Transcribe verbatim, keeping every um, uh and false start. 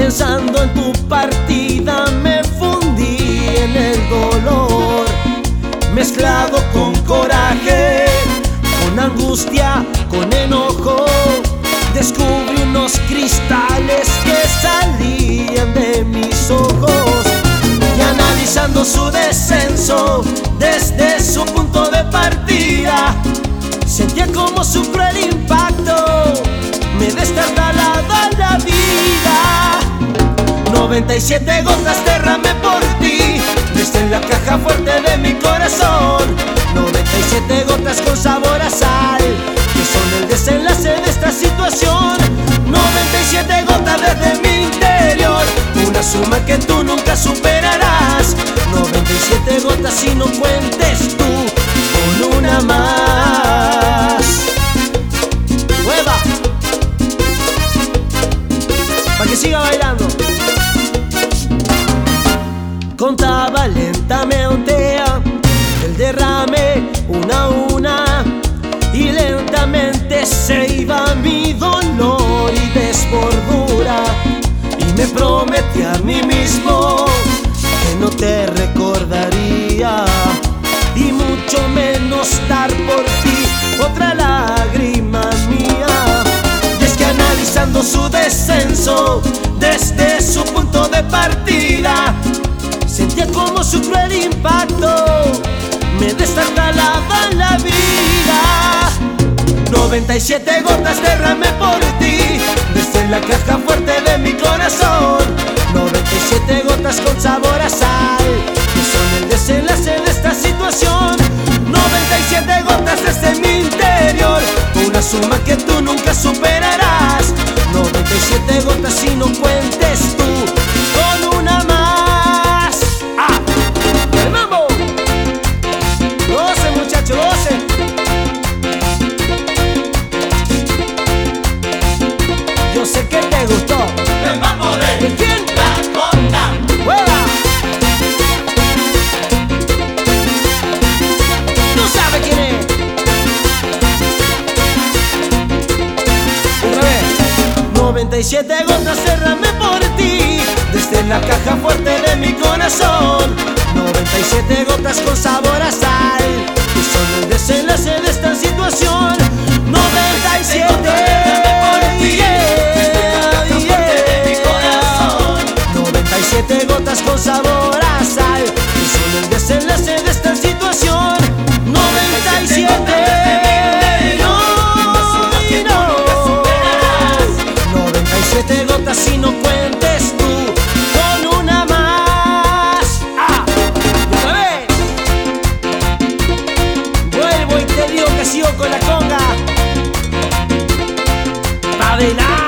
Pensando en tu partida me fundí en el dolor, mezclado con coraje, con angustia, con enojo. Descubrí unos cristales que salían de mis ojos, y analizando su descenso desde su punto de partida, sentía como su cruel impacto me destartalaba la vida. noventa y siete gotas derramé por ti desde la caja fuerte de mi corazón. noventa y siete gotas con sabor a sal, que son el desenlace de esta situación. noventa y siete gotas desde mi interior, una suma que tú nunca superarás. noventa y siete gotas y no cuentes tú con una más. ¡Hueva! Pa' que siga bailando. Contaba lentamente el derrame una a una, y lentamente se iba mi dolor y desbordura. Y me prometí a mí mismo que no te recordaría, y mucho menos dar por ti otra lágrima mía. Y es que analizando su descenso desde su punto de partida, sentía como su cruel impacto me destartalaba la vida. noventa y siete gotas derramé por ti desde la caja fuerte de mi corazón. noventa y siete gotas con sabor a sal, que son el desenlace de esta situación. noventa y siete gotas desde mi interior, una suma que tú nunca superarás. noventa y siete gotas y no cuentes tú con una más. ¡Ah! ¡El mambo! ¡Gocen, muchachos, gocen! Yo sé que te gustó El mambo de ¿De quién? La Conga. ¡Hueva! ¿Tú sabes quién es? Otra vez. noventa y siete gotas derramé por ti desde la caja fuerte de mi corazón. noventa y siete gotas con sabor a sal, que son el desenlace de esta situación. noventa y siete Siete gotas con sabor a sal, que son el desenlace de esta situación. noventa y siete No, y no. noventa y siete gotas y no cuentes tú con una más. ¡Ah! Y otra vez. Vuelvo y te digo que sigo con la conga. Pa' adelante.